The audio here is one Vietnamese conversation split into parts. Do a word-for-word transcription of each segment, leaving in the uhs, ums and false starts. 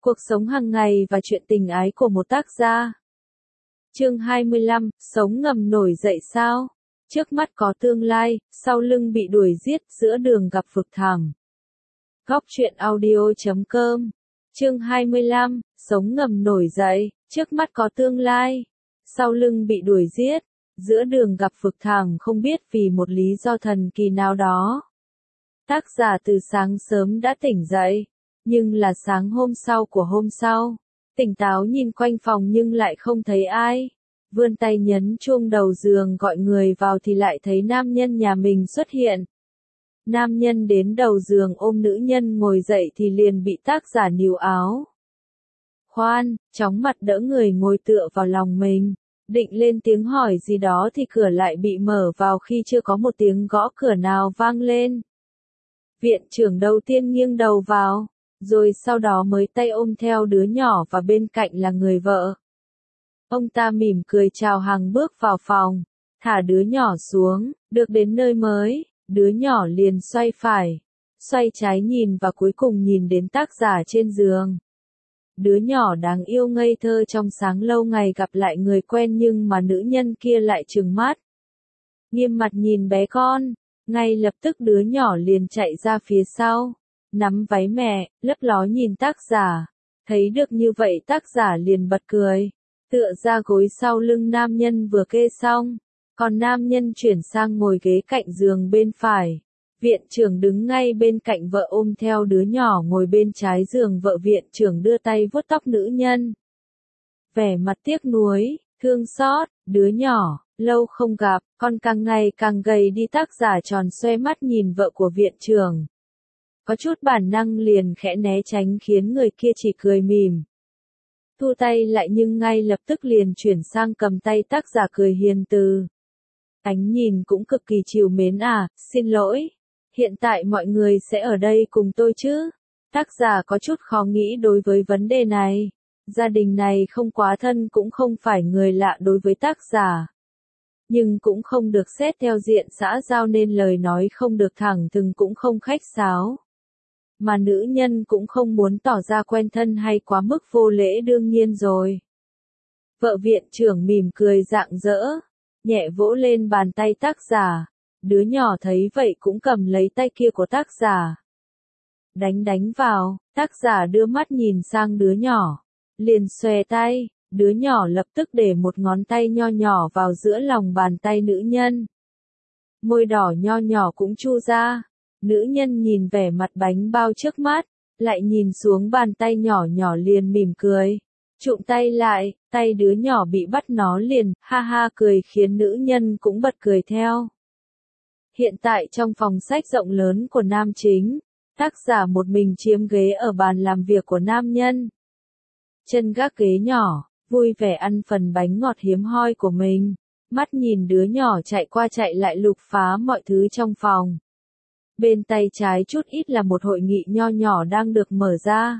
Cuộc sống hàng ngày và chuyện tình ái của một tác gia. Chương hai mươi lăm, sống ngầm nổi dậy sao? Trước mắt có tương lai, sau lưng bị đuổi giết, giữa đường gặp vực thẳm. Góc truyện audio chấm com. Chương hai mươi lăm, sống ngầm nổi dậy, trước mắt có tương lai, sau lưng bị đuổi giết, giữa đường gặp vực thẳm. Không biết vì một lý do thần kỳ nào đó, tác giả từ sáng sớm đã tỉnh dậy, nhưng là sáng hôm sau của hôm sau. Tỉnh táo nhìn quanh phòng nhưng lại không thấy ai. Vươn tay nhấn chuông đầu giường gọi người vào thì lại thấy nam nhân nhà mình xuất hiện. Nam nhân đến đầu giường ôm nữ nhân ngồi dậy thì liền bị tác giả níu áo. Khoan, chóng mặt đỡ người ngồi tựa vào lòng mình. Định lên tiếng hỏi gì đó thì cửa lại bị mở vào khi chưa có một tiếng gõ cửa nào vang lên. Viện trưởng đầu tiên nghiêng đầu vào, rồi sau đó mới tay ôm theo đứa nhỏ và bên cạnh là người vợ. Ông ta mỉm cười chào hàng bước vào phòng, thả đứa nhỏ xuống, được đến nơi mới, đứa nhỏ liền xoay phải, xoay trái nhìn và cuối cùng nhìn đến tác giả trên giường. Đứa nhỏ đáng yêu ngây thơ trong sáng lâu ngày gặp lại người quen nhưng mà nữ nhân kia lại trừng mắt. Nghiêm mặt nhìn bé con, ngay lập tức đứa nhỏ liền chạy ra phía sau, nắm váy mẹ, lấp ló nhìn tác giả. Thấy được như vậy tác giả liền bật cười, tựa ra gối sau lưng nam nhân vừa kê xong, còn nam nhân chuyển sang ngồi ghế cạnh giường bên phải. Viện trưởng đứng ngay bên cạnh vợ ôm theo đứa nhỏ ngồi bên trái giường vợ. Viện trưởng đưa tay vuốt tóc nữ nhân, vẻ mặt tiếc nuối, thương xót, đứa nhỏ, lâu không gặp, con càng ngày càng gầy đi. Tác giả tròn xoe mắt nhìn vợ của viện trưởng, có chút bản năng liền khẽ né tránh khiến người kia chỉ cười mỉm. Thu tay lại nhưng ngay lập tức liền chuyển sang cầm tay tác giả cười hiền từ. Ánh nhìn cũng cực kỳ trìu mến. À, xin lỗi, hiện tại mọi người sẽ ở đây cùng tôi chứ? Tác giả có chút khó nghĩ đối với vấn đề này. Gia đình này không quá thân cũng không phải người lạ đối với tác giả. Nhưng cũng không được xét theo diện xã giao nên lời nói không được thẳng thừng cũng không khách sáo. Mà nữ nhân cũng không muốn tỏ ra quen thân hay quá mức vô lễ đương nhiên rồi. Vợ viện trưởng mỉm cười rạng rỡ, nhẹ vỗ lên bàn tay tác giả. Đứa nhỏ thấy vậy cũng cầm lấy tay kia của tác giả. Đánh đánh vào, tác giả đưa mắt nhìn sang đứa nhỏ, liền xòe tay, đứa nhỏ lập tức để một ngón tay nho nhỏ vào giữa lòng bàn tay nữ nhân. Môi đỏ nho nhỏ cũng chu ra. Nữ nhân nhìn vẻ mặt bánh bao trước mắt, lại nhìn xuống bàn tay nhỏ nhỏ liền mỉm cười. Trụm tay lại, tay đứa nhỏ bị bắt nó liền, ha ha cười khiến nữ nhân cũng bật cười theo. Hiện tại trong phòng sách rộng lớn của nam chính, tác giả một mình chiếm ghế ở bàn làm việc của nam nhân. Chân gác ghế nhỏ, vui vẻ ăn phần bánh ngọt hiếm hoi của mình, mắt nhìn đứa nhỏ chạy qua chạy lại lục phá mọi thứ trong phòng. Bên tay trái chút ít là một hội nghị nho nhỏ đang được mở ra.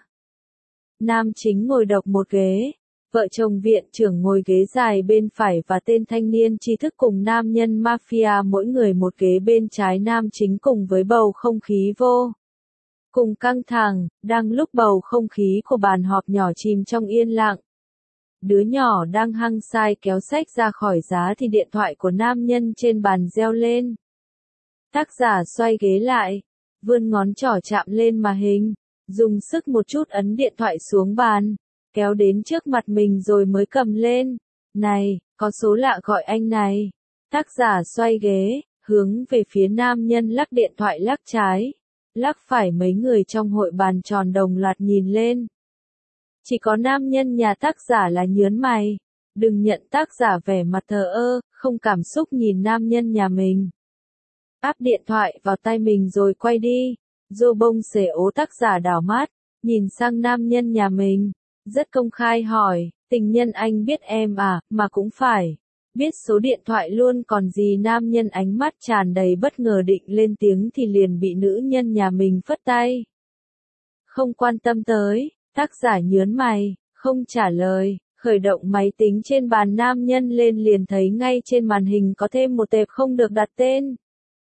Nam chính ngồi độc một ghế, vợ chồng viện trưởng ngồi ghế dài bên phải và tên thanh niên tri thức cùng nam nhân mafia mỗi người một ghế bên trái nam chính cùng với bầu không khí vô cùng căng thẳng. Đang lúc bầu không khí của bàn họp nhỏ chìm trong yên lặng, đứa nhỏ đang hăng say kéo sách ra khỏi giá thì điện thoại của nam nhân trên bàn reo lên. Tác giả xoay ghế lại, vươn ngón trỏ chạm lên màn hình, dùng sức một chút ấn điện thoại xuống bàn, kéo đến trước mặt mình rồi mới cầm lên. Này, có số lạ gọi anh này. Tác giả xoay ghế, hướng về phía nam nhân lắc điện thoại lắc trái, lắc phải. Mấy người trong hội bàn tròn đồng loạt nhìn lên. Chỉ có nam nhân nhà tác giả là nhớn mày, đừng nhận. Tác giả vẻ mặt thờ ơ, không cảm xúc nhìn nam nhân nhà mình. Áp điện thoại vào tay mình rồi quay đi. Dô bông xể ố. Tác giả đảo mắt, nhìn sang nam nhân nhà mình, rất công khai hỏi, tình nhân anh biết em à, mà cũng phải biết số điện thoại luôn còn gì. Nam nhân ánh mắt tràn đầy bất ngờ định lên tiếng thì liền bị nữ nhân nhà mình phất tay. Không quan tâm tới, tác giả nhớn mày, không trả lời, khởi động máy tính trên bàn nam nhân lên liền thấy ngay trên màn hình có thêm một tệp không được đặt tên.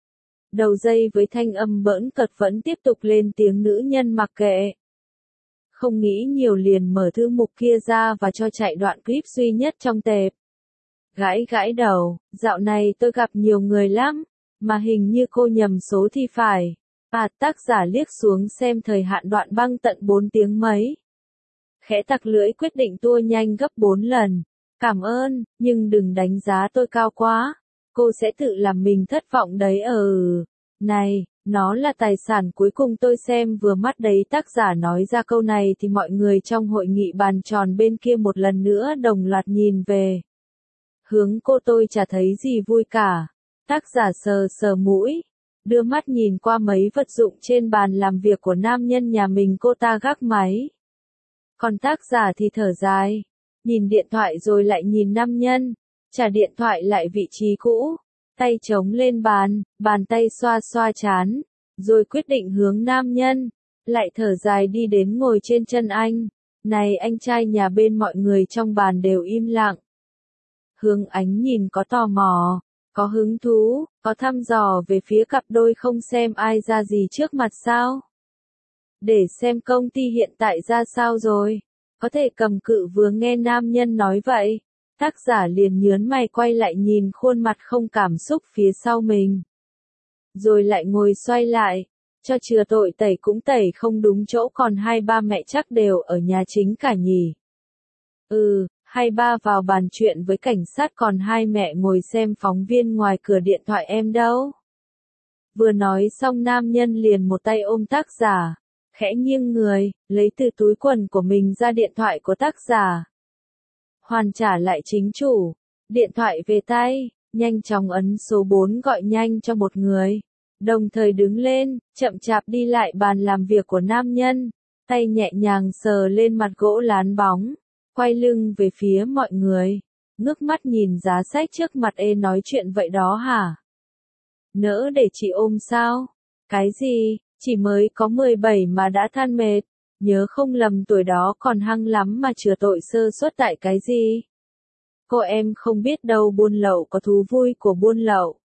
Đầu dây với thanh âm bỡn cợt vẫn tiếp tục lên tiếng. Nữ nhân mặc kệ, Không nghĩ nhiều liền mở thư mục kia ra và cho chạy đoạn clip duy nhất trong tệp. Gãi gãi đầu, dạo này tôi gặp nhiều người lắm, mà hình như cô nhầm số thì phải. À, tác giả liếc xuống xem thời hạn đoạn băng tận bốn tiếng mấy. Khẽ tặc lưỡi quyết định tua nhanh gấp bốn lần. Cảm ơn, nhưng đừng đánh giá tôi cao quá. Cô sẽ tự làm mình thất vọng đấy ờ. Này, nó là tài sản cuối cùng tôi xem vừa mắt đấy. Tác giả nói ra câu này thì mọi người trong hội nghị bàn tròn bên kia một lần nữa đồng loạt nhìn về. Hướng cô tôi chả thấy gì vui cả. Tác giả sờ sờ mũi, đưa mắt nhìn qua mấy vật dụng trên bàn làm việc của nam nhân nhà mình. Cô ta gác máy. Còn tác giả thì thở dài, nhìn điện thoại rồi lại nhìn nam nhân, trả điện thoại lại vị trí cũ, tay chống lên bàn, bàn tay xoa xoa trán, rồi quyết định hướng nam nhân, lại thở dài đi đến ngồi trên chân anh. Này anh trai nhà bên. Mọi người trong bàn đều im lặng. Hướng ánh nhìn có tò mò, có hứng thú, có thăm dò về phía cặp đôi. Không xem ai ra gì trước mặt sao? Để xem công ty hiện tại ra sao rồi. Có thể cầm cự. Vừa nghe nam nhân nói vậy, tác giả liền nhớn mày quay lại nhìn khuôn mặt không cảm xúc phía sau mình. Rồi lại ngồi xoay lại, cho chừa tội tẩy cũng tẩy không đúng chỗ. Còn hai ba mẹ chắc đều ở nhà chính cả nhỉ. Ừ, hai ba vào bàn chuyện với cảnh sát, còn hai mẹ ngồi xem phóng viên ngoài cửa. Điện thoại em đâu? Vừa nói xong nam nhân liền một tay ôm tác giả, khẽ nghiêng người, lấy từ túi quần của mình ra điện thoại của tác giả. Hoàn trả lại chính chủ. Điện thoại về tay, nhanh chóng ấn số bốn gọi nhanh cho một người. Đồng thời đứng lên, chậm chạp đi lại bàn làm việc của nam nhân, tay nhẹ nhàng sờ lên mặt gỗ lán bóng, quay lưng về phía mọi người, ngước mắt nhìn giá sách trước mặt. Ê, nói chuyện vậy đó hả? Nỡ để chị ôm sao? Cái gì? Chỉ mới có mười bảy mà đã than mệt, nhớ không lầm tuổi đó còn hăng lắm mà chừa tội sơ suất tại cái gì? Cô em không biết đâu, buôn lậu có thú vui của buôn lậu.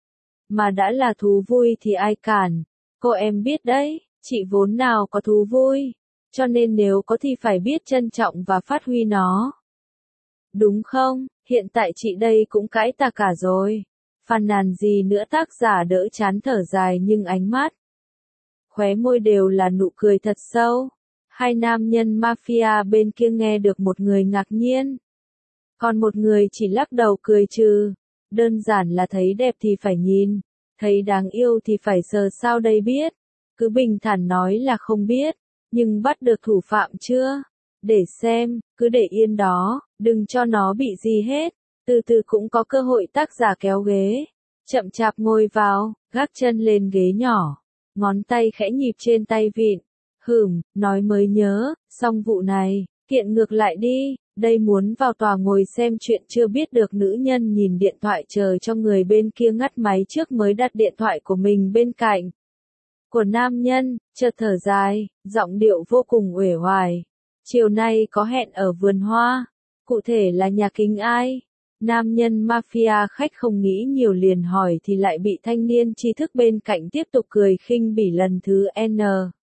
Mà đã là thú vui thì ai cản, cô em biết đấy, chị vốn nào có thú vui, cho nên nếu có thì phải biết trân trọng và phát huy nó. Đúng không? Hiện tại chị đây cũng cãi ta cả rồi. Phàn nàn gì nữa? Tác giả đỡ chán thở dài nhưng ánh mắt, khóe môi đều là nụ cười thật sâu. Hai nam nhân mafia bên kia nghe được, một người ngạc nhiên, còn một người chỉ lắc đầu cười trừ. Đơn giản là thấy đẹp thì phải nhìn, thấy đáng yêu thì phải sờ. Sao đây biết? Cứ bình thản nói là không biết, nhưng bắt được thủ phạm chưa? Để xem, cứ để yên đó, đừng cho nó bị gì hết, từ từ cũng có cơ hội. Tác giả kéo ghế, chậm chạp ngồi vào, gác chân lên ghế nhỏ, ngón tay khẽ nhịp trên tay vịn. Hửm, nói mới nhớ, xong vụ này, kiện ngược lại đi, đây muốn vào tòa ngồi xem chuyện chưa biết được. Nữ nhân nhìn điện thoại chờ cho người bên kia ngắt máy trước mới đặt điện thoại của mình bên cạnh của nam nhân, chợt thở dài, giọng điệu vô cùng uể oải. Chiều nay có hẹn ở vườn hoa, cụ thể là nhà kính ai? Nam nhân mafia khách không nghĩ nhiều liền hỏi thì lại bị thanh niên tri thức bên cạnh tiếp tục cười khinh bỉ lần thứ N.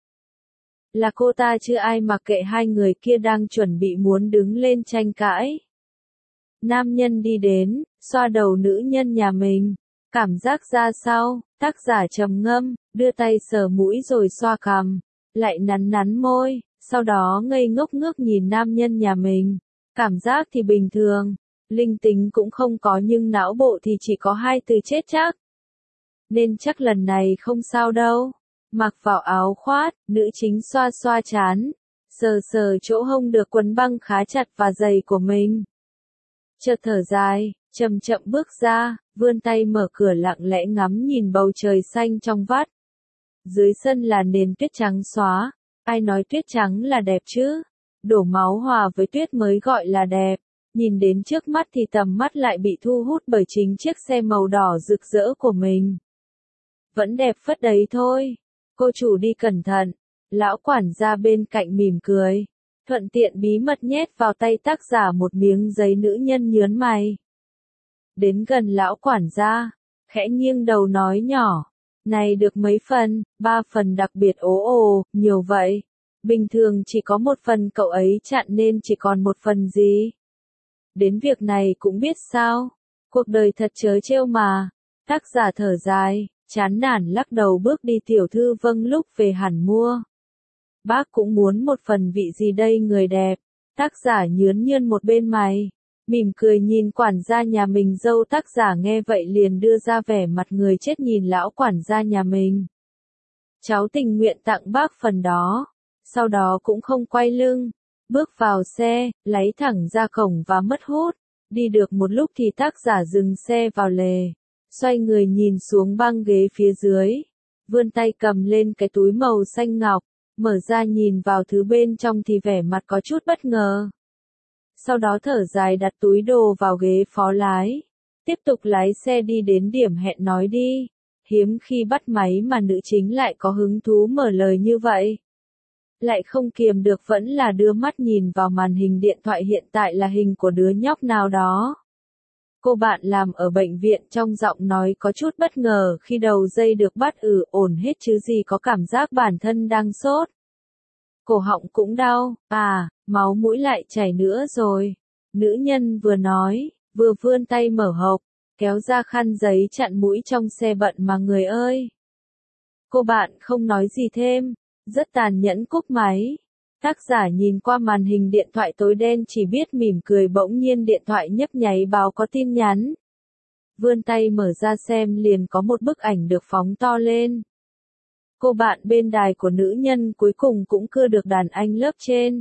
Là cô ta chứ ai, mặc kệ. Hai người kia đang chuẩn bị muốn đứng lên tranh cãi. Nam nhân đi đến, xoa đầu nữ nhân nhà mình. Cảm giác ra sao? Tác giả trầm ngâm, đưa tay sờ mũi rồi xoa cằm, lại nắn nắn môi, sau đó ngây ngốc ngước nhìn nam nhân nhà mình. Cảm giác thì bình thường, linh tính cũng không có, nhưng não bộ thì chỉ có hai từ chết chắc. Nên chắc lần này không sao đâu. Mặc vào áo khoác, nữ chính xoa xoa trán, sờ sờ chỗ hông được quấn băng khá chặt và giày của mình. Chợt thở dài, chậm chậm bước ra, vươn tay mở cửa, lặng lẽ ngắm nhìn bầu trời xanh trong vắt. Dưới sân là nền tuyết trắng xóa, ai nói tuyết trắng là đẹp chứ? Đổ máu hòa với tuyết mới gọi là đẹp. Nhìn đến trước mắt thì tầm mắt lại bị thu hút bởi chính chiếc xe màu đỏ rực rỡ của mình. Vẫn đẹp phết đấy thôi. Cô chủ đi cẩn thận. Lão quản gia bên cạnh mỉm cười, thuận tiện bí mật nhét vào tay tác giả một miếng giấy. Nữ nhân nhớn mày, đến gần lão quản gia, khẽ nghiêng đầu nói nhỏ, này được mấy phần? Ba phần đặc biệt. Ố ồ, nhiều vậy. Bình thường chỉ có một phần cậu ấy chặn nên chỉ còn một phần gì. Đến việc này cũng biết sao. Cuộc đời thật trớ trêu mà. Tác giả thở dài, chán nản lắc đầu bước đi. Tiểu thư vâng lúc về hẳn mua. Bác cũng muốn một phần vị gì đây người đẹp. Tác giả nhướn nhơn một bên mày. Mỉm cười nhìn quản gia nhà mình dâu. Tác giả nghe vậy liền đưa ra vẻ mặt người chết nhìn lão quản gia nhà mình. Cháu tình nguyện tặng bác phần đó. Sau đó cũng không quay lưng. Bước vào xe, lấy thẳng ra cổng và mất hút. Đi được một lúc thì tác giả dừng xe vào lề. Xoay người nhìn xuống băng ghế phía dưới. Vươn tay cầm lên cái túi màu xanh ngọc. Mở ra nhìn vào thứ bên trong thì vẻ mặt có chút bất ngờ. Sau đó thở dài đặt túi đồ vào ghế phó lái. Tiếp tục lái xe đi đến điểm hẹn nói đi. Hiếm khi bắt máy mà nữ chính lại có hứng thú mở lời như vậy. Lại không kiềm được vẫn là đưa mắt nhìn vào màn hình điện thoại hiện tại là hình của đứa nhóc nào đó. Cô bạn làm ở bệnh viện trong giọng nói có chút bất ngờ khi đầu dây được bắt ừ ổn hết chứ gì có cảm giác bản thân đang sốt. Cổ họng cũng đau, à, máu mũi lại chảy nữa rồi. Nữ nhân vừa nói, vừa vươn tay mở hộp, kéo ra khăn giấy chặn mũi trong xe bận mà người ơi. Cô bạn không nói gì thêm, rất tàn nhẫn cúp máy. Tác giả nhìn qua màn hình điện thoại tối đen chỉ biết mỉm cười bỗng nhiên điện thoại nhấp nháy báo có tin nhắn. Vươn tay mở ra xem liền có một bức ảnh được phóng to lên. Cô bạn bên đài của nữ nhân cuối cùng cũng cưa được đàn anh lớp trên.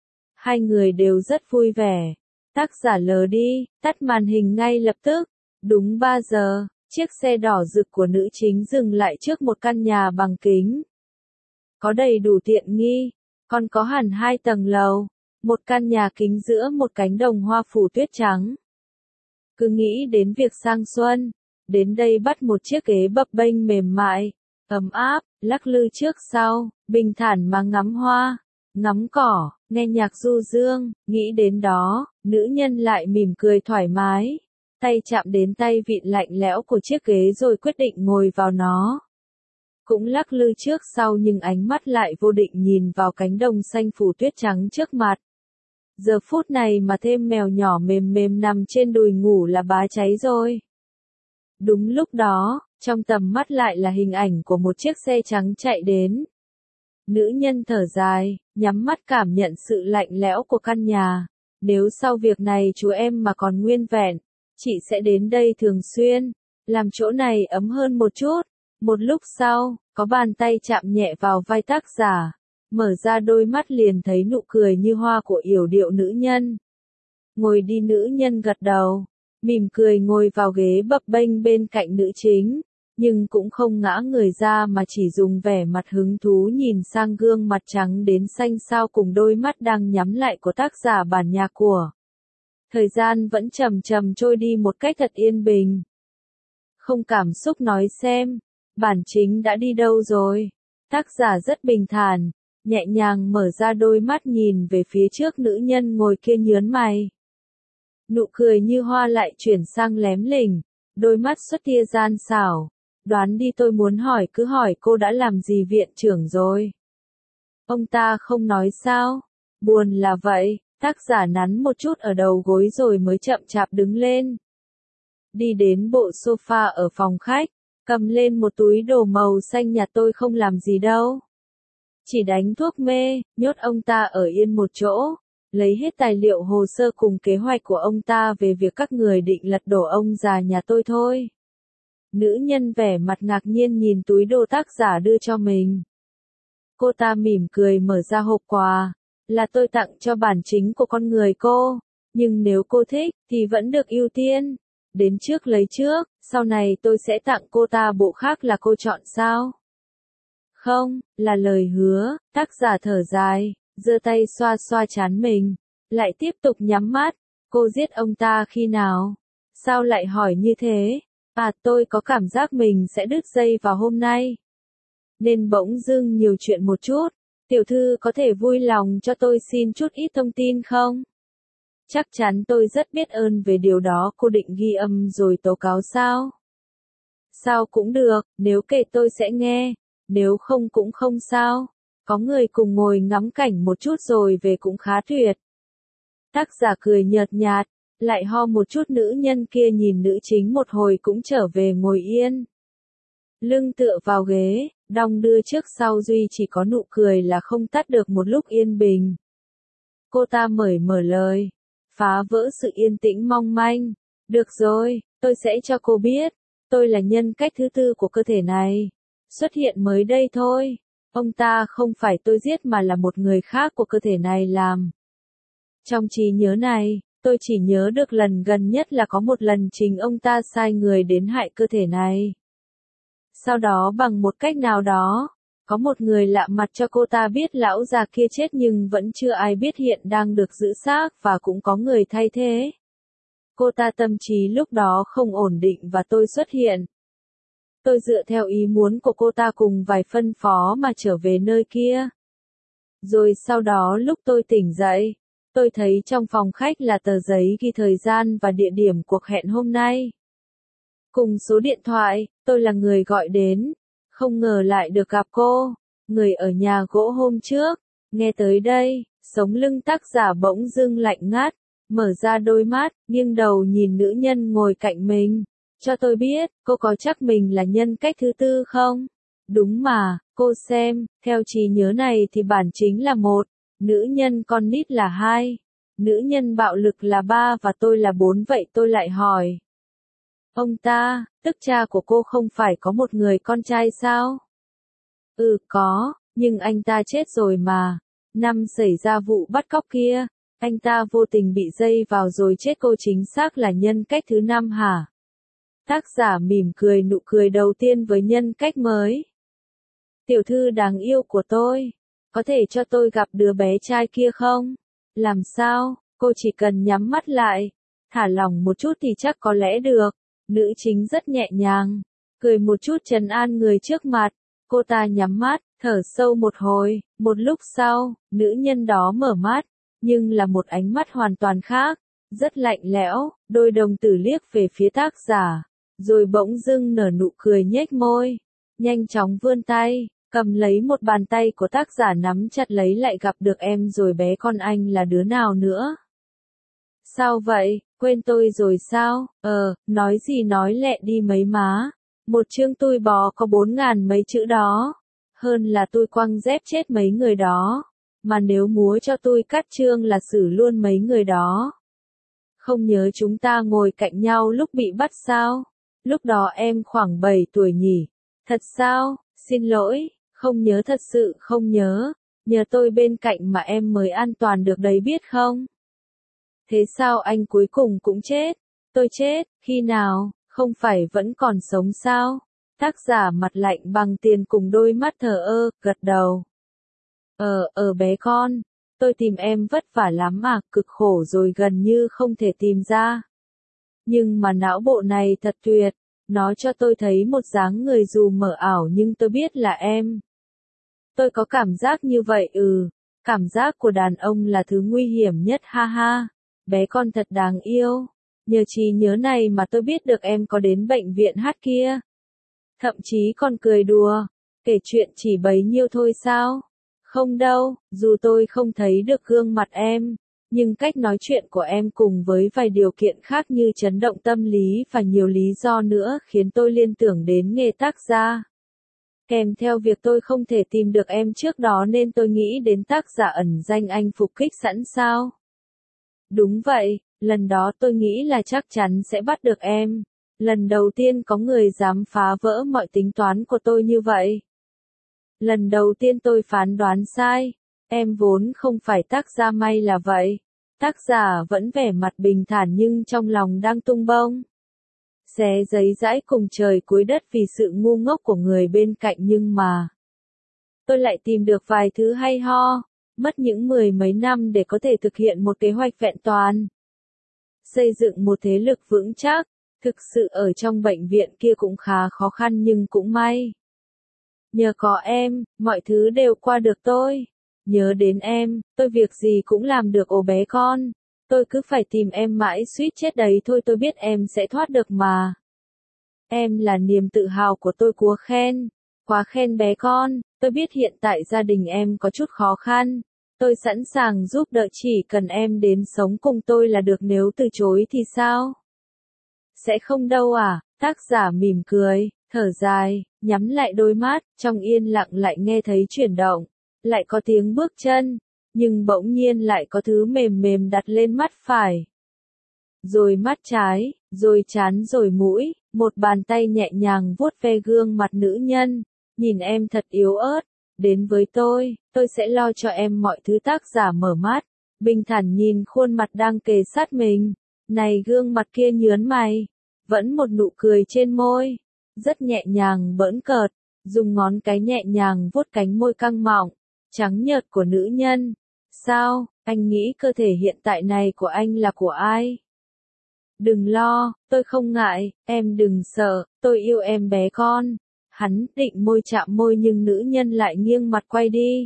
Hai người đều rất vui vẻ. Tác giả lờ đi, tắt màn hình ngay lập tức. Đúng ba giờ, chiếc xe đỏ rực của nữ chính dừng lại trước một căn nhà bằng kính. Có đầy đủ tiện nghi, còn có hẳn hai tầng lầu, một căn nhà kính giữa một cánh đồng hoa phủ tuyết trắng. Cứ nghĩ đến việc sang xuân, đến đây bắt một chiếc ghế bập bênh mềm mại, ấm áp, lắc lư trước sau, bình thản mà ngắm hoa, ngắm cỏ, nghe nhạc du dương, nghĩ đến đó, nữ nhân lại mỉm cười thoải mái, tay chạm đến tay vịn lạnh lẽo của chiếc ghế rồi quyết định ngồi vào nó. Cũng lắc lư trước sau nhưng ánh mắt lại vô định nhìn vào cánh đồng xanh phủ tuyết trắng trước mặt. Giờ phút này mà thêm mèo nhỏ mềm mềm nằm trên đùi ngủ là bá cháy rồi. Đúng lúc đó, trong tầm mắt lại là hình ảnh của một chiếc xe trắng chạy đến. Nữ nhân thở dài, nhắm mắt cảm nhận sự lạnh lẽo của căn nhà. Nếu sau việc này chú em mà còn nguyên vẹn, chị sẽ đến đây thường xuyên, làm chỗ này ấm hơn một chút. Một lúc sau, có bàn tay chạm nhẹ vào vai tác giả, mở ra đôi mắt liền thấy nụ cười như hoa của yểu điệu nữ nhân. Ngồi đi nữ nhân gật đầu, mỉm cười ngồi vào ghế bập bênh bên cạnh nữ chính, nhưng cũng không ngã người ra mà chỉ dùng vẻ mặt hứng thú nhìn sang gương mặt trắng đến xanh xao cùng đôi mắt đang nhắm lại của tác giả bản nhạc của. Thời gian vẫn chậm chậm trôi đi một cách thật yên bình. Không cảm xúc nói xem. Bản chính đã đi đâu rồi? Tác giả rất bình thản, nhẹ nhàng mở ra đôi mắt nhìn về phía trước nữ nhân ngồi kia nhớn mày. Nụ cười như hoa lại chuyển sang lém lỉnh, đôi mắt xuất tia gian xảo. Đoán đi tôi muốn hỏi cứ hỏi cô đã làm gì viện trưởng rồi? Ông ta không nói sao? Buồn là vậy, tác giả nắn một chút ở đầu gối rồi mới chậm chạp đứng lên. Đi đến bộ sofa ở phòng khách. Cầm lên một túi đồ màu xanh nhạt tôi không làm gì đâu. Chỉ đánh thuốc mê, nhốt ông ta ở yên một chỗ, lấy hết tài liệu hồ sơ cùng kế hoạch của ông ta về việc các người định lật đổ ông già nhà tôi thôi. Nữ nhân vẻ mặt ngạc nhiên nhìn túi đồ tác giả đưa cho mình. Cô ta mỉm cười mở ra hộp quà, là tôi tặng cho bản chính của con người cô, nhưng nếu cô thích thì vẫn được ưu tiên. Đến trước lấy trước, sau này tôi sẽ tặng cô ta bộ khác là cô chọn sao? Không, là lời hứa, tác giả thở dài, giơ tay xoa xoa trán mình, lại tiếp tục nhắm mắt, cô giết ông ta khi nào? Sao lại hỏi như thế? À tôi có cảm giác mình sẽ đứt dây vào hôm nay. Nên bỗng dưng nhiều chuyện một chút, tiểu thư có thể vui lòng cho tôi xin chút ít thông tin không? Chắc chắn tôi rất biết ơn về điều đó. Cô định ghi âm rồi tố cáo sao? Sao cũng được, nếu kể tôi sẽ nghe, nếu không cũng không sao. Có người cùng ngồi ngắm cảnh một chút rồi về cũng khá tuyệt. Tác giả cười nhợt nhạt, lại ho một chút, nữ nhân kia nhìn nữ chính một hồi cũng trở về ngồi yên. Lưng tựa vào ghế, đong đưa trước sau duy chỉ có nụ cười là không tắt được một lúc yên bình. Cô ta mởi mở lời, phá vỡ sự yên tĩnh mong manh. Được rồi, tôi sẽ cho cô biết, tôi là nhân cách thứ tư của cơ thể này. Xuất hiện mới đây thôi. Ông ta không phải tôi giết mà là một người khác của cơ thể này làm. Trong trí nhớ này, tôi chỉ nhớ được lần gần nhất là có một lần chính ông ta sai người đến hại cơ thể này. Sau đó bằng một cách nào đó, có một người lạ mặt cho cô ta biết lão già kia chết nhưng vẫn chưa ai biết hiện đang được giữ xác và cũng có người thay thế. Cô ta tâm trí lúc đó không ổn định và tôi xuất hiện. Tôi dựa theo ý muốn của cô ta cùng vài phân phó mà trở về nơi kia. Rồi sau đó lúc tôi tỉnh dậy, tôi thấy trong phòng khách là tờ giấy ghi thời gian và địa điểm cuộc hẹn hôm nay. Cùng số điện thoại, tôi là người gọi đến, không ngờ lại được gặp cô, người ở nhà gỗ hôm trước. Nghe tới đây, sống lưng tác giả bỗng dưng lạnh ngắt, mở ra đôi mắt, nghiêng đầu nhìn nữ nhân ngồi cạnh mình. Cho tôi biết, cô có chắc mình là nhân cách thứ tư không? Đúng mà, cô xem, theo trí nhớ này thì bản chính là một, nữ nhân con nít là hai, nữ nhân bạo lực là ba và tôi là bốn, vậy tôi lại hỏi. Ông ta, tức cha của cô không phải có một người con trai sao? Ừ có, nhưng anh ta chết rồi mà. Năm xảy ra vụ bắt cóc kia, anh ta vô tình bị dây vào rồi chết, cô chính xác là nhân cách thứ năm hả? Tác giả mỉm cười, nụ cười đầu tiên với nhân cách mới. Tiểu thư đáng yêu của tôi, có thể cho tôi gặp đứa bé trai kia không? Làm sao, cô chỉ cần nhắm mắt lại, thả lỏng một chút thì chắc có lẽ được. Nữ chính rất nhẹ nhàng, cười một chút trấn an người trước mặt. Cô ta nhắm mắt, thở sâu một hồi, một lúc sau, nữ nhân đó mở mắt, nhưng là một ánh mắt hoàn toàn khác, rất lạnh lẽo, đôi đồng tử liếc về phía tác giả, rồi bỗng dưng nở nụ cười nhếch môi, nhanh chóng vươn tay, cầm lấy một bàn tay của tác giả nắm chặt lấy. Lại gặp được em rồi, bé con anh là đứa nào nữa? Sao vậy, quên tôi rồi sao? Ờ, nói gì nói lẹ đi mấy má. Một chương tôi bò có bốn ngàn mấy chữ đó. Hơn là tôi quăng dép chết mấy người đó. Mà nếu múa cho tôi cắt chương là xử luôn mấy người đó. Không nhớ chúng ta ngồi cạnh nhau lúc bị bắt sao? Lúc đó em khoảng bảy tuổi nhỉ? Thật sao? Xin lỗi, không nhớ, thật sự không nhớ. Nhờ tôi bên cạnh mà em mới an toàn được đấy biết không? Thế sao anh cuối cùng cũng chết? Tôi chết, khi nào, không phải vẫn còn sống sao? Tác giả mặt lạnh bằng tiền cùng đôi mắt thờ ơ, gật đầu. Ờ, ờ bé con, tôi tìm em vất vả lắm mà, cực khổ rồi gần như không thể tìm ra. Nhưng mà não bộ này thật tuyệt, nó cho tôi thấy một dáng người dù mờ ảo nhưng tôi biết là em. Tôi có cảm giác như vậy, ừ, cảm giác của đàn ông là thứ nguy hiểm nhất, ha ha. Bé con thật đáng yêu. Nhờ trí nhớ này mà tôi biết được em có đến bệnh viện hát kia. Thậm chí còn cười đùa, kể chuyện chỉ bấy nhiêu thôi sao? Không đâu, dù tôi không thấy được gương mặt em, nhưng cách nói chuyện của em cùng với vài điều kiện khác như chấn động tâm lý và nhiều lý do nữa khiến tôi liên tưởng đến nghề tác gia. Kèm theo việc tôi không thể tìm được em trước đó nên tôi nghĩ đến tác giả ẩn danh anh phục kích sẵn sao? Đúng vậy, lần đó tôi nghĩ là chắc chắn sẽ bắt được em. Lần đầu tiên có người dám phá vỡ mọi tính toán của tôi như vậy. Lần đầu tiên tôi phán đoán sai. Em vốn không phải tác gia, may là vậy. Tác giả vẫn vẻ mặt bình thản nhưng trong lòng đang tung bông. Xé giấy giãi cùng trời cuối đất vì sự ngu ngốc của người bên cạnh, nhưng mà tôi lại tìm được vài thứ hay ho. Mất những mười mấy năm để có thể thực hiện một kế hoạch vẹn toàn. Xây dựng một thế lực vững chắc. Thực sự ở trong bệnh viện kia cũng khá khó khăn nhưng cũng may. Nhờ có em, mọi thứ đều qua được tôi. Nhớ đến em, tôi việc gì cũng làm được, ồ bé con. Tôi cứ phải tìm em mãi suýt chết đấy thôi, tôi biết em sẽ thoát được mà. Em là niềm tự hào của tôi, cúa khen. Quá khen bé con, tôi biết hiện tại gia đình em có chút khó khăn. Tôi sẵn sàng giúp đỡ chỉ cần em đến sống cùng tôi là được, nếu từ chối thì sao? Sẽ không đâu à, tác giả mỉm cười, thở dài, nhắm lại đôi mắt, trong yên lặng lại nghe thấy chuyển động, lại có tiếng bước chân, nhưng bỗng nhiên lại có thứ mềm mềm đặt lên mắt phải. Rồi mắt trái, rồi trán rồi mũi, một bàn tay nhẹ nhàng vuốt ve gương mặt nữ nhân, nhìn em thật yếu ớt, đến với tôi, tôi sẽ lo cho em mọi thứ. Tác giả mở mắt, bình thản nhìn khuôn mặt đang kề sát mình, này gương mặt kia nhớn mày, vẫn một nụ cười trên môi, rất nhẹ nhàng bỡn cợt, dùng ngón cái nhẹ nhàng vuốt cánh môi căng mọng, trắng nhợt của nữ nhân. Sao, anh nghĩ cơ thể hiện tại này của anh là của ai? Đừng lo, tôi không ngại, em đừng sợ, tôi yêu em bé con. Hắn định môi chạm môi nhưng nữ nhân lại nghiêng mặt quay đi.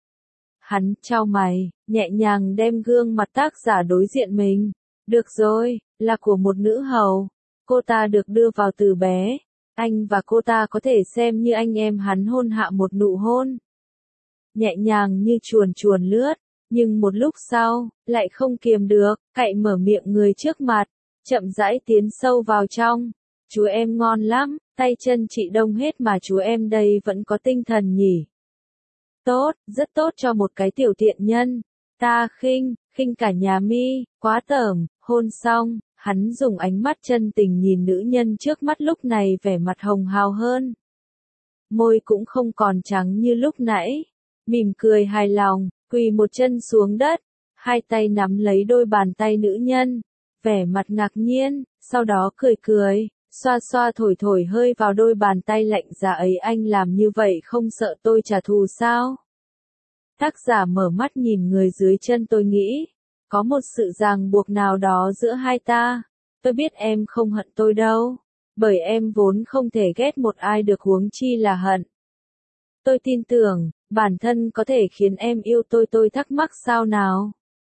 Hắn chau mày, nhẹ nhàng đem gương mặt tác giả đối diện mình. Được rồi, là của một nữ hầu. Cô ta được đưa vào từ bé. Anh và cô ta có thể xem như anh em. Hắn hôn hạ một nụ hôn nhẹ nhàng như chuồn chuồn lướt, nhưng một lúc sau, lại không kiềm được, cạy mở miệng người trước mặt, chậm rãi tiến sâu vào trong. Chú em ngon lắm, tay chân chị đông hết mà chú em đây vẫn có tinh thần nhỉ. Tốt, rất tốt cho một cái tiểu tiện nhân. Ta khinh, khinh cả nhà mi, quá tởm. Hôn xong, hắn dùng ánh mắt chân tình nhìn nữ nhân trước mắt, lúc này vẻ mặt hồng hào hơn. Môi cũng không còn trắng như lúc nãy. Mỉm cười hài lòng, quỳ một chân xuống đất, hai tay nắm lấy đôi bàn tay nữ nhân, vẻ mặt ngạc nhiên, sau đó cười cười, xoa xoa thổi thổi hơi vào đôi bàn tay lạnh giá ấy. Anh làm như vậy không sợ tôi trả thù sao? Tác giả mở mắt nhìn người dưới chân. Tôi nghĩ, có một sự ràng buộc nào đó giữa hai ta. Tôi biết em không hận tôi đâu, bởi em vốn không thể ghét một ai được, huống chi là hận. Tôi tin tưởng, bản thân có thể khiến em yêu tôi. Tôi thắc mắc sao nào?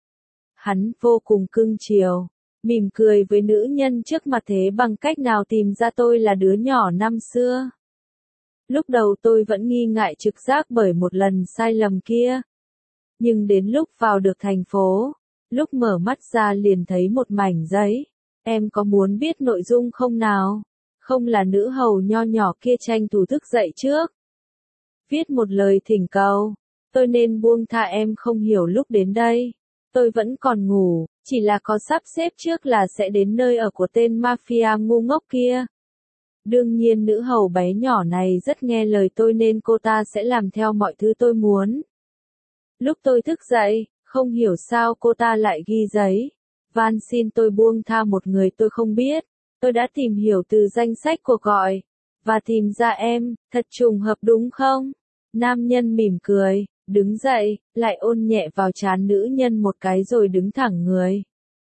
Hắn vô cùng cưng chiều, mỉm cười với nữ nhân trước mặt. Thế bằng cách nào tìm ra tôi là đứa nhỏ năm xưa? Lúc đầu tôi vẫn nghi ngại trực giác bởi một lần sai lầm kia. Nhưng đến lúc vào được thành phố, lúc mở mắt ra liền thấy một mảnh giấy. Em có muốn biết nội dung không nào? Không là nữ hầu nho nhỏ kia tranh thủ thức dậy trước. Viết một lời thỉnh cầu. Tôi nên buông tha em không hiểu lúc đến đây. Tôi vẫn còn ngủ, chỉ là có sắp xếp trước là sẽ đến nơi ở của tên mafia ngu ngốc kia. Đương nhiên nữ hầu bé nhỏ này rất nghe lời tôi nên cô ta sẽ làm theo mọi thứ tôi muốn. Lúc tôi thức dậy, không hiểu sao cô ta lại ghi giấy. Van xin tôi buông tha một người tôi không biết. Tôi đã tìm hiểu từ danh sách cuộc gọi, và tìm ra em, thật trùng hợp đúng không? Nam nhân mỉm cười, đứng dậy, lại ôn nhẹ vào trán nữ nhân một cái rồi đứng thẳng người.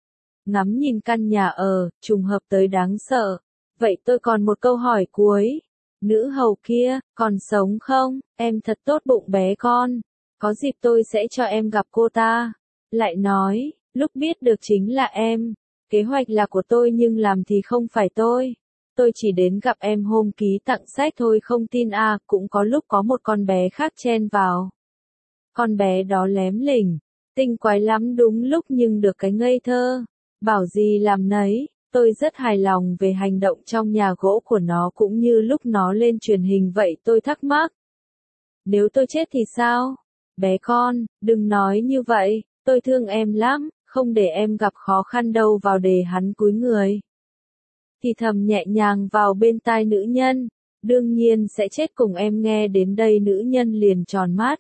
Ngắm nhìn căn nhà ở, trùng hợp tới đáng sợ. Vậy tôi còn một câu hỏi cuối. Nữ hầu kia, còn sống không? Em thật tốt bụng bé con. Có dịp tôi sẽ cho em gặp cô ta. Lại nói, lúc biết được chính là em. Kế hoạch là của tôi nhưng làm thì không phải tôi. Tôi chỉ đến gặp em hôm ký tặng sách thôi. Không tin à, cũng có lúc có một con bé khác chen vào. Con bé đó lém lỉnh, tinh quái lắm đúng lúc nhưng được cái ngây thơ. Bảo gì làm nấy, tôi rất hài lòng về hành động trong nhà gỗ của nó cũng như lúc nó lên truyền hình. Vậy tôi thắc mắc, nếu tôi chết thì sao? Bé con, đừng nói như vậy, tôi thương em lắm, không để em gặp khó khăn đâu. Vào để hắn cúi người, thì thầm nhẹ nhàng vào bên tai nữ nhân, đương nhiên sẽ chết cùng em. Nghe đến đây nữ nhân liền tròn mắt,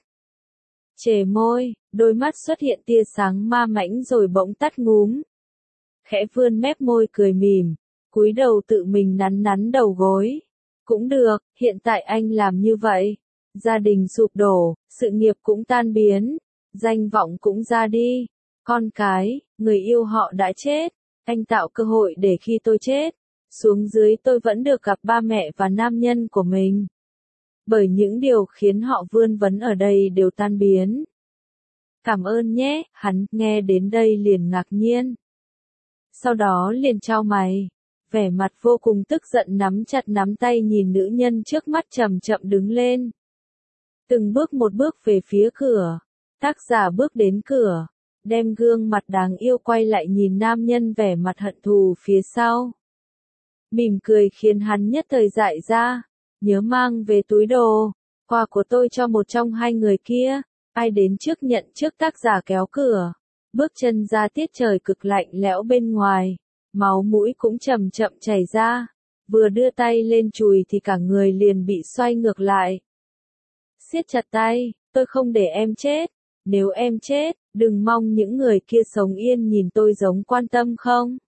chề môi, đôi mắt xuất hiện tia sáng ma mãnh rồi bỗng tắt ngúm. Khẽ vươn mép môi cười mỉm, cúi đầu tự mình nắn nắn đầu gối. Cũng được, hiện tại anh làm như vậy, gia đình sụp đổ, sự nghiệp cũng tan biến, danh vọng cũng ra đi, con cái, người yêu họ đã chết, anh tạo cơ hội để khi tôi chết, xuống dưới tôi vẫn được gặp ba mẹ và nam nhân của mình. Bởi những điều khiến họ vươn vấn ở đây đều tan biến. Cảm ơn nhé, hắn nghe đến đây liền ngạc nhiên. Sau đó liền chau mày, vẻ mặt vô cùng tức giận nắm chặt nắm tay nhìn nữ nhân trước mắt chậm chậm đứng lên. Từng bước một bước về phía cửa. Tác giả bước đến cửa, đem gương mặt đáng yêu quay lại nhìn nam nhân vẻ mặt hận thù phía sau. Mỉm cười khiến hắn nhất thời dại ra, nhớ mang về túi đồ, quà của tôi cho một trong hai người kia, ai đến trước nhận trước. Tác giả kéo cửa, bước chân ra tiết trời cực lạnh lẽo bên ngoài, máu mũi cũng chậm chậm chảy ra, vừa đưa tay lên chùi thì cả người liền bị xoay ngược lại. Siết chặt tay, tôi không để em chết, nếu em chết, đừng mong những người kia sống yên nhìn tôi giống quan tâm không.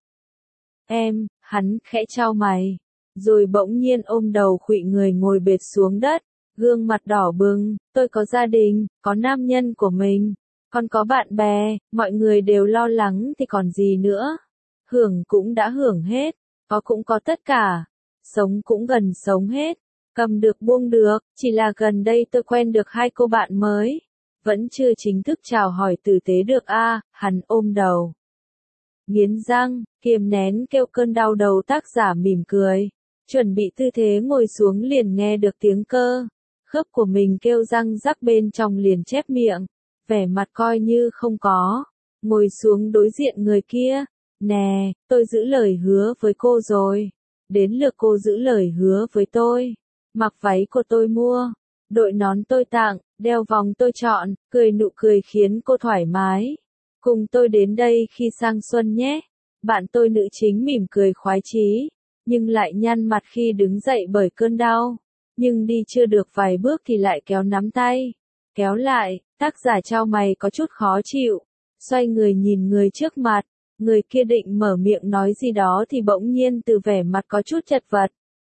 Em, hắn khẽ chau mày, rồi bỗng nhiên ôm đầu khuỵu người ngồi bệt xuống đất, gương mặt đỏ bừng, tôi có gia đình, có nam nhân của mình, còn có bạn bè, mọi người đều lo lắng thì còn gì nữa. Hưởng cũng đã hưởng hết, có cũng có tất cả, sống cũng gần sống hết, cầm được buông được, chỉ là gần đây tôi quen được hai cô bạn mới, vẫn chưa chính thức chào hỏi tử tế được a. À, hắn ôm đầu, nghiến răng, kiềm nén kêu cơn đau đầu. Tác giả mỉm cười, chuẩn bị tư thế ngồi xuống liền nghe được tiếng cơ khớp của mình kêu răng rắc bên trong liền chép miệng, vẻ mặt coi như không có, ngồi xuống đối diện người kia. Nè, tôi giữ lời hứa với cô rồi, đến lượt cô giữ lời hứa với tôi, mặc váy của tôi mua, đội nón tôi tặng, đeo vòng tôi chọn, cười nụ cười khiến cô thoải mái. Cùng tôi đến đây khi sang xuân nhé. Bạn tôi nữ chính mỉm cười khoái chí, nhưng lại nhăn mặt khi đứng dậy bởi cơn đau. Nhưng đi chưa được vài bước thì lại kéo nắm tay. Kéo lại, tác giả chau mày có chút khó chịu. Xoay người nhìn người trước mặt. Người kia định mở miệng nói gì đó thì bỗng nhiên từ vẻ mặt có chút chật vật,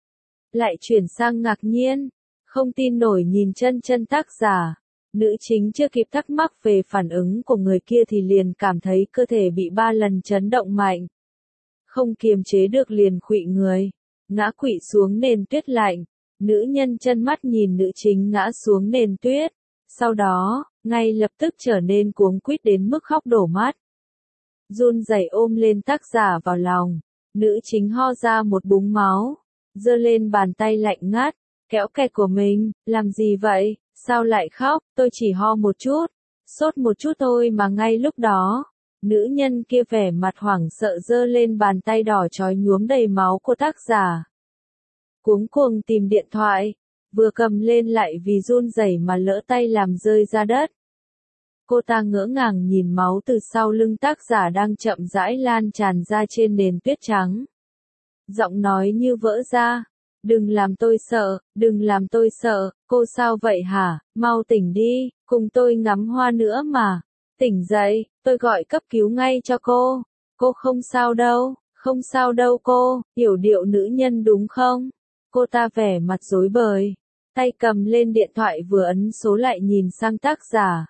lại chuyển sang ngạc nhiên, không tin nổi nhìn chân chân tác giả. Nữ chính chưa kịp thắc mắc về phản ứng của người kia thì liền cảm thấy cơ thể bị ba lần chấn động mạnh. Không kiềm chế được liền khuỵu người, ngã quỵ xuống nền tuyết lạnh. Nữ nhân chân mắt nhìn nữ chính ngã xuống nền tuyết, sau đó, ngay lập tức trở nên cuống quýt đến mức khóc đổ mắt. Run rẩy ôm lên tác giả vào lòng, nữ chính ho ra một búng máu, giơ lên bàn tay lạnh ngắt, kéo kẹt của mình, làm gì vậy, sao lại khóc, tôi chỉ ho một chút, sốt một chút thôi mà. Ngay lúc đó, nữ nhân kia vẻ mặt hoảng sợ giơ lên bàn tay đỏ chói nhuốm đầy máu của tác giả. Cuống cuồng tìm điện thoại, vừa cầm lên lại vì run rẩy mà lỡ tay làm rơi ra đất. Cô ta ngỡ ngàng nhìn máu từ sau lưng tác giả đang chậm rãi lan tràn ra trên nền tuyết trắng. Giọng nói như vỡ ra, đừng làm tôi sợ, đừng làm tôi sợ, cô sao vậy hả, mau tỉnh đi, cùng tôi ngắm hoa nữa mà. Tỉnh dậy, tôi gọi cấp cứu ngay cho cô, cô không sao đâu, không sao đâu cô, yểu điệu nữ nhân đúng không? Cô ta vẻ mặt rối bời, tay cầm lên điện thoại vừa ấn số lại nhìn sang tác giả.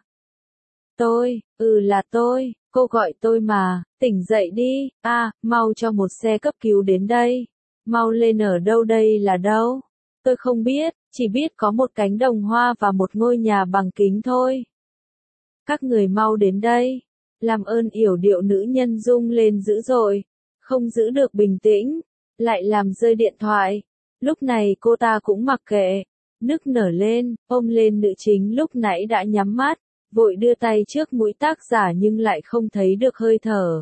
Tôi, ừ là tôi, cô gọi tôi mà, tỉnh dậy đi, a, à, mau cho một xe cấp cứu đến đây, mau lên. Ở đâu đây là đâu? Tôi không biết, chỉ biết có một cánh đồng hoa và một ngôi nhà bằng kính thôi. Các người mau đến đây, làm ơn. Yểu điệu nữ nhân rung lên dữ dội, không giữ được bình tĩnh, lại làm rơi điện thoại. Lúc này cô ta cũng mặc kệ, nức nở lên, ôm lên nữ chính lúc nãy đã nhắm mắt. Vội đưa tay trước mũi tác giả nhưng lại không thấy được hơi thở.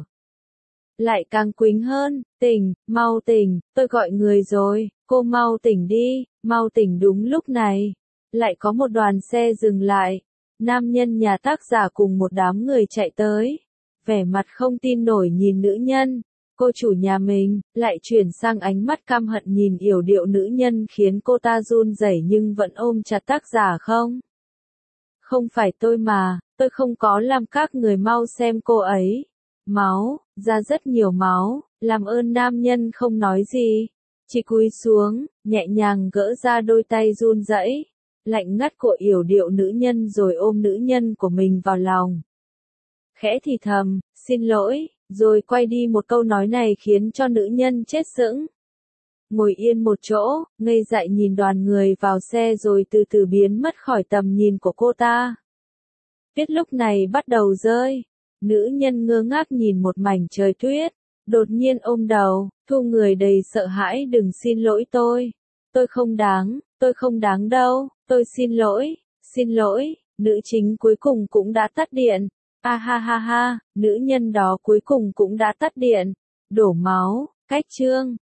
Lại càng quính hơn, tỉnh, mau tỉnh, tôi gọi người rồi, cô mau tỉnh đi, mau tỉnh. Đúng lúc này, lại có một đoàn xe dừng lại, nam nhân nhà tác giả cùng một đám người chạy tới, vẻ mặt không tin nổi nhìn nữ nhân, cô chủ nhà mình, lại chuyển sang ánh mắt căm hận nhìn yểu điệu nữ nhân khiến cô ta run rẩy nhưng vẫn ôm chặt tác giả. Không. Không phải tôi mà, tôi không có làm. Các người mau xem cô ấy. Máu, ra rất nhiều máu, làm ơn. Nam nhân không nói gì, chỉ cúi xuống, nhẹ nhàng gỡ ra đôi tay run rẩy, lạnh ngắt của yểu điệu nữ nhân rồi ôm nữ nhân của mình vào lòng. Khẽ thì thầm, xin lỗi, rồi quay đi. Một câu nói này khiến cho nữ nhân chết sững. Ngồi yên một chỗ, ngây dại nhìn đoàn người vào xe rồi từ từ biến mất khỏi tầm nhìn của cô ta. Tuyết lúc này bắt đầu rơi. Nữ nhân ngơ ngác nhìn một mảnh trời tuyết, Đột nhiên ôm đầu, Thu người đầy sợ hãi đừng xin lỗi tôi. Tôi không đáng, tôi không đáng đâu, tôi xin lỗi, xin lỗi, nữ chính cuối cùng cũng đã tắt điện. A ha ha ha, nữ nhân đó cuối cùng cũng đã tắt điện. Đổ máu, cách chương.